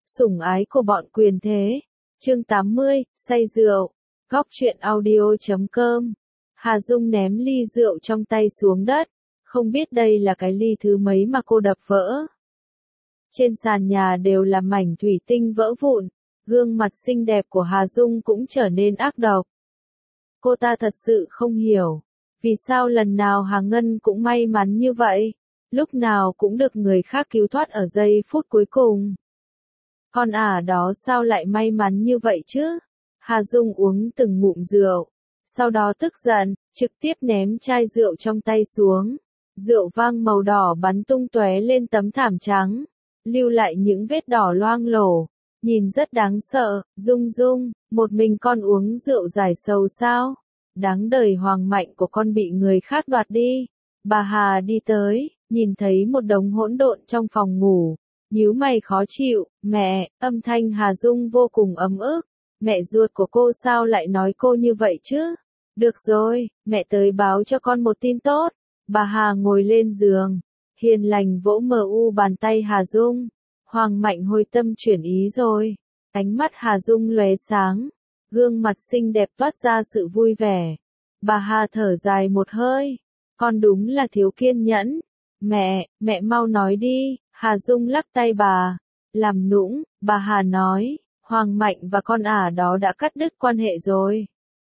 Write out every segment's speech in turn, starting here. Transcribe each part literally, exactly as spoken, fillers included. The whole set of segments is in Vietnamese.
Sủng ái của bọn quyền thế. Chương tám mươi, say rượu. Góc truyện audio chấm com. Hà Dung ném ly rượu trong tay xuống đất. Không biết đây là cái ly thứ mấy mà cô đập vỡ. Trên sàn nhà đều là mảnh thủy tinh vỡ vụn. Gương mặt xinh đẹp của Hà Dung cũng trở nên ác độc. Cô ta thật sự không hiểu. Vì sao lần nào Hà Ngân cũng may mắn như vậy? Lúc nào cũng được người khác cứu thoát ở giây phút cuối cùng. Con ả đó sao lại may mắn như vậy chứ? Hà Dung uống từng ngụm rượu. Sau đó tức giận, trực tiếp ném chai rượu trong tay xuống. Rượu vang màu đỏ bắn tung tóe lên tấm thảm trắng. Lưu lại những vết đỏ loang lổ. Nhìn rất đáng sợ. Dung Dung, một mình con uống rượu giải sầu sao? Đáng đời hoàng mạnh của con bị người khác đoạt đi. Bà Hà đi tới, nhìn thấy một đống hỗn độn trong phòng ngủ. Nhíu mày khó chịu, mẹ, âm thanh Hà Dung vô cùng ấm ức. Mẹ ruột của cô sao lại nói cô như vậy chứ? Được rồi, mẹ tới báo cho con một tin tốt. Bà Hà ngồi lên giường, hiền lành vỗ mờ u bàn tay Hà Dung. Hoàng Mạnh hồi tâm chuyển ý rồi. Ánh mắt Hà Dung lóe sáng, gương mặt xinh đẹp toát ra sự vui vẻ. Bà Hà thở dài một hơi, con đúng là thiếu kiên nhẫn. Mẹ, mẹ mau nói đi. Hà Dung lắc tay bà, làm nũng. Bà Hà nói, Hoàng Mạnh và con ả đó đã cắt đứt quan hệ rồi.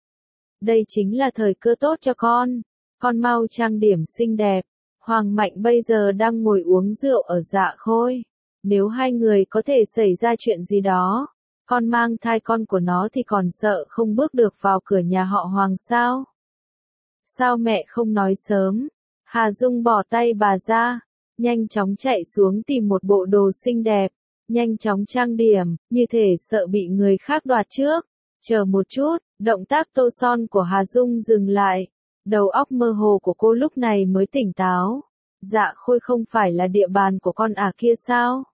Đây chính là thời cơ tốt cho con. Con mau trang điểm xinh đẹp. Hoàng Mạnh bây giờ đang ngồi uống rượu ở Dạ Khôi. Nếu hai người có thể xảy ra chuyện gì đó, con mang thai con của nó thì còn sợ không bước được vào cửa nhà họ Hoàng sao? Sao mẹ không nói sớm? Hà Dung bỏ tay bà ra, nhanh chóng chạy xuống tìm một bộ đồ xinh đẹp, nhanh chóng trang điểm, như thể sợ bị người khác đoạt trước. Chờ một chút, động tác tô son của Hà Dung dừng lại. Đầu óc mơ hồ của cô lúc này mới tỉnh táo. Dạ Khôi không phải là địa bàn của con ả kia sao?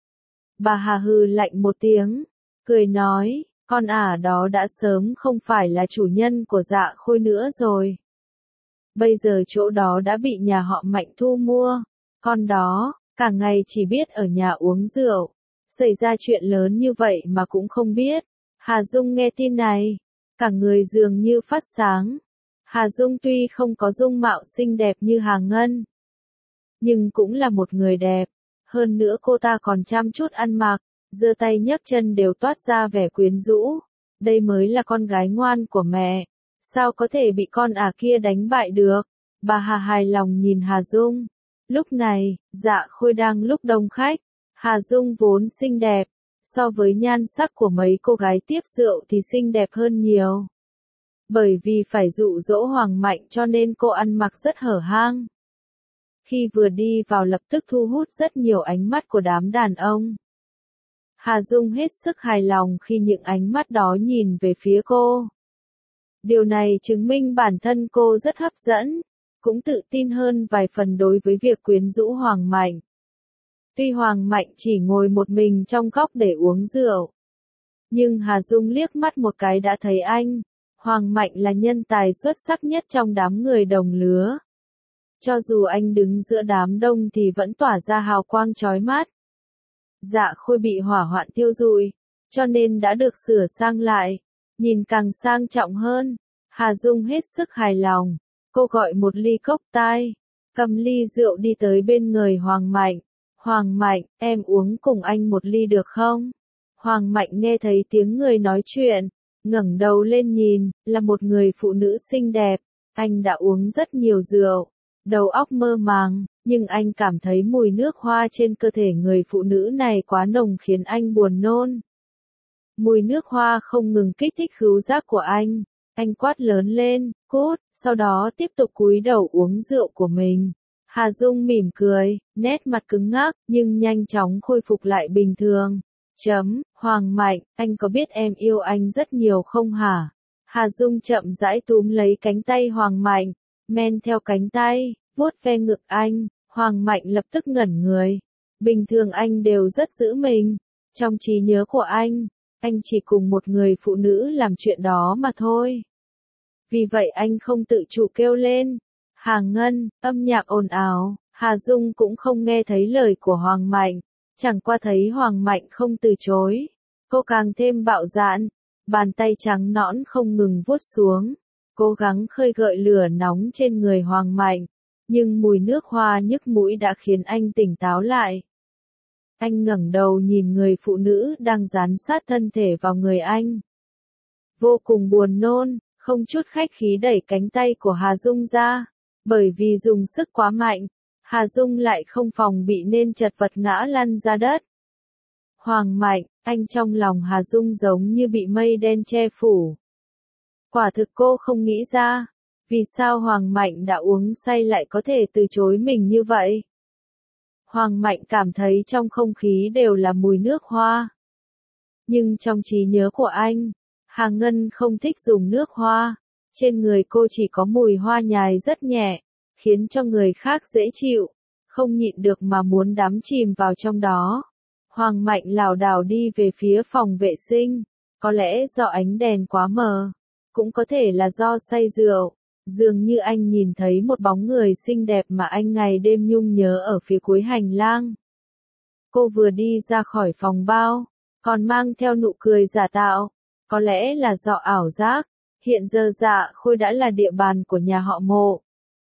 Bà Hà hừ lạnh một tiếng, cười nói, con ả đó đã sớm không phải là chủ nhân của Dạ Khôi nữa rồi. Bây giờ chỗ đó đã bị nhà họ Mạnh thu mua. Con đó, cả ngày chỉ biết ở nhà uống rượu. Xảy ra chuyện lớn như vậy mà cũng không biết. Hà Dung nghe tin này, cả người dường như phát sáng. Hà Dung tuy không có dung mạo xinh đẹp như Hà Ngân, nhưng cũng là một người đẹp. Hơn nữa cô ta còn chăm chút ăn mặc, giơ tay nhấc chân đều toát ra vẻ quyến rũ. Đây mới là con gái ngoan của mẹ. Sao có thể bị con ả kia đánh bại được? Bà Hà hài lòng nhìn Hà Dung. Lúc này, Dạ Khôi đang lúc đông khách. Hà Dung vốn xinh đẹp, so với nhan sắc của mấy cô gái tiếp rượu thì xinh đẹp hơn nhiều. Bởi vì phải dụ dỗ Hoàng Mạnh cho nên cô ăn mặc rất hở hang. Khi vừa đi vào lập tức thu hút rất nhiều ánh mắt của đám đàn ông. Hà Dung hết sức hài lòng khi những ánh mắt đó nhìn về phía cô. Điều này chứng minh bản thân cô rất hấp dẫn, cũng tự tin hơn vài phần đối với việc quyến rũ Hoàng Mạnh. Tuy Hoàng Mạnh chỉ ngồi một mình trong góc để uống rượu, nhưng Hà Dung liếc mắt một cái đã thấy anh. Hoàng Mạnh là nhân tài xuất sắc nhất trong đám người đồng lứa. Cho dù anh đứng giữa đám đông thì vẫn tỏa ra hào quang chói mắt. Dạ Khôi bị hỏa hoạn thiêu rụi, cho nên đã được sửa sang lại, nhìn càng sang trọng hơn. Hà Dung hết sức hài lòng. Cô gọi một ly cốc tai, cầm ly rượu đi tới bên người Hoàng Mạnh. Hoàng Mạnh, em uống cùng anh một ly được không? Hoàng Mạnh nghe thấy tiếng người nói chuyện, ngẩng đầu lên nhìn, là một người phụ nữ xinh đẹp. Anh đã uống rất nhiều rượu, đầu óc mơ màng, nhưng anh cảm thấy mùi nước hoa trên cơ thể người phụ nữ này quá nồng khiến anh buồn nôn. Mùi nước hoa không ngừng kích thích khứu giác của anh. Anh quát lớn lên, cút, sau đó tiếp tục cúi đầu uống rượu của mình. Hà Dung mỉm cười, nét mặt cứng ngắc, nhưng nhanh chóng khôi phục lại bình thường. Chấm, Hoàng Mạnh, anh có biết em yêu anh rất nhiều không hả? Hà Dung chậm rãi túm lấy cánh tay Hoàng Mạnh, men theo cánh tay, vuốt ve ngực anh. Hoàng Mạnh lập tức ngẩn người. Bình thường anh đều rất giữ mình. Trong trí nhớ của anh, anh chỉ cùng một người phụ nữ làm chuyện đó mà thôi. Vì vậy anh không tự chủ kêu lên. Hà Ngân, âm nhạc ồn ào. Hà Dung cũng không nghe thấy lời của Hoàng Mạnh. Chẳng qua thấy Hoàng Mạnh không từ chối, cô càng thêm bạo dạn, bàn tay trắng nõn không ngừng vuốt xuống, cố gắng khơi gợi lửa nóng trên người Hoàng Mạnh, nhưng mùi nước hoa nhức mũi đã khiến anh tỉnh táo lại. Anh ngẩng đầu nhìn người phụ nữ đang dán sát thân thể vào người anh. Vô cùng buồn nôn, không chút khách khí đẩy cánh tay của Hà Dung ra, bởi vì dùng sức quá mạnh, Hà Dung lại không phòng bị nên chật vật ngã lăn ra đất. Hoàng Mạnh, anh trong lòng Hà Dung giống như bị mây đen che phủ. Quả thực cô không nghĩ ra, vì sao Hoàng Mạnh đã uống say lại có thể từ chối mình như vậy. Hoàng Mạnh cảm thấy trong không khí đều là mùi nước hoa. Nhưng trong trí nhớ của anh, Hà Ngân không thích dùng nước hoa, trên người cô chỉ có mùi hoa nhài rất nhẹ, khiến cho người khác dễ chịu, không nhịn được mà muốn đắm chìm vào trong đó. Hoàng Mạnh lảo đảo đi về phía phòng vệ sinh, có lẽ do ánh đèn quá mờ, cũng có thể là do say rượu, dường như anh nhìn thấy một bóng người xinh đẹp mà anh ngày đêm nhung nhớ ở phía cuối hành lang. Cô vừa đi ra khỏi phòng bao, còn mang theo nụ cười giả tạo, có lẽ là do ảo giác, hiện giờ Dạ Khôi đã là địa bàn của nhà họ Mộ.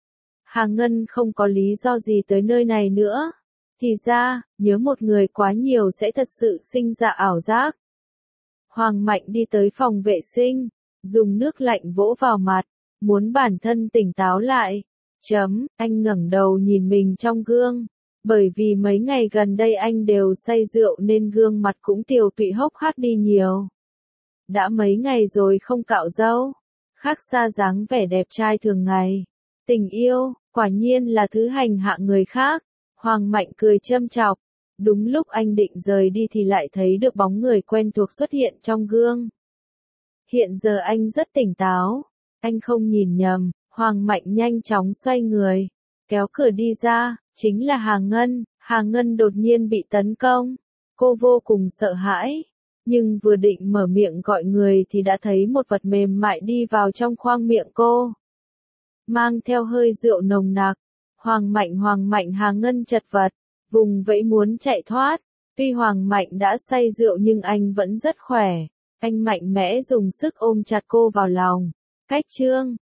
Hà Ngân không có lý do gì tới nơi này nữa. Thì ra, nhớ một người quá nhiều sẽ thật sự sinh ra ảo giác. Hoàng Mạnh đi tới phòng vệ sinh, dùng nước lạnh vỗ vào mặt, muốn bản thân tỉnh táo lại. Chấm, anh ngẩng đầu nhìn mình trong gương, bởi vì mấy ngày gần đây anh đều say rượu nên gương mặt cũng tiều tụy hốc hác đi nhiều. Đã mấy ngày rồi không cạo râu, khác xa dáng vẻ đẹp trai thường ngày. Tình yêu, quả nhiên là thứ hành hạ người khác. Hoàng Mạnh cười châm chọc. Đúng lúc anh định rời đi thì lại thấy được bóng người quen thuộc xuất hiện trong gương. Hiện giờ anh rất tỉnh táo. Anh không nhìn nhầm, Hoàng Mạnh nhanh chóng xoay người, kéo cửa đi ra, chính là Hà Ngân. Hà Ngân đột nhiên bị tấn công. Cô vô cùng sợ hãi, nhưng vừa định mở miệng gọi người thì đã thấy một vật mềm mại đi vào trong khoang miệng cô. Mang theo hơi rượu nồng nặc. Hoàng Mạnh Hoàng Mạnh Hà Ngân chật vật, vùng vẫy muốn chạy thoát. Tuy Hoàng Mạnh đã say rượu nhưng anh vẫn rất khỏe. Anh mạnh mẽ dùng sức ôm chặt cô vào lòng. Cách chương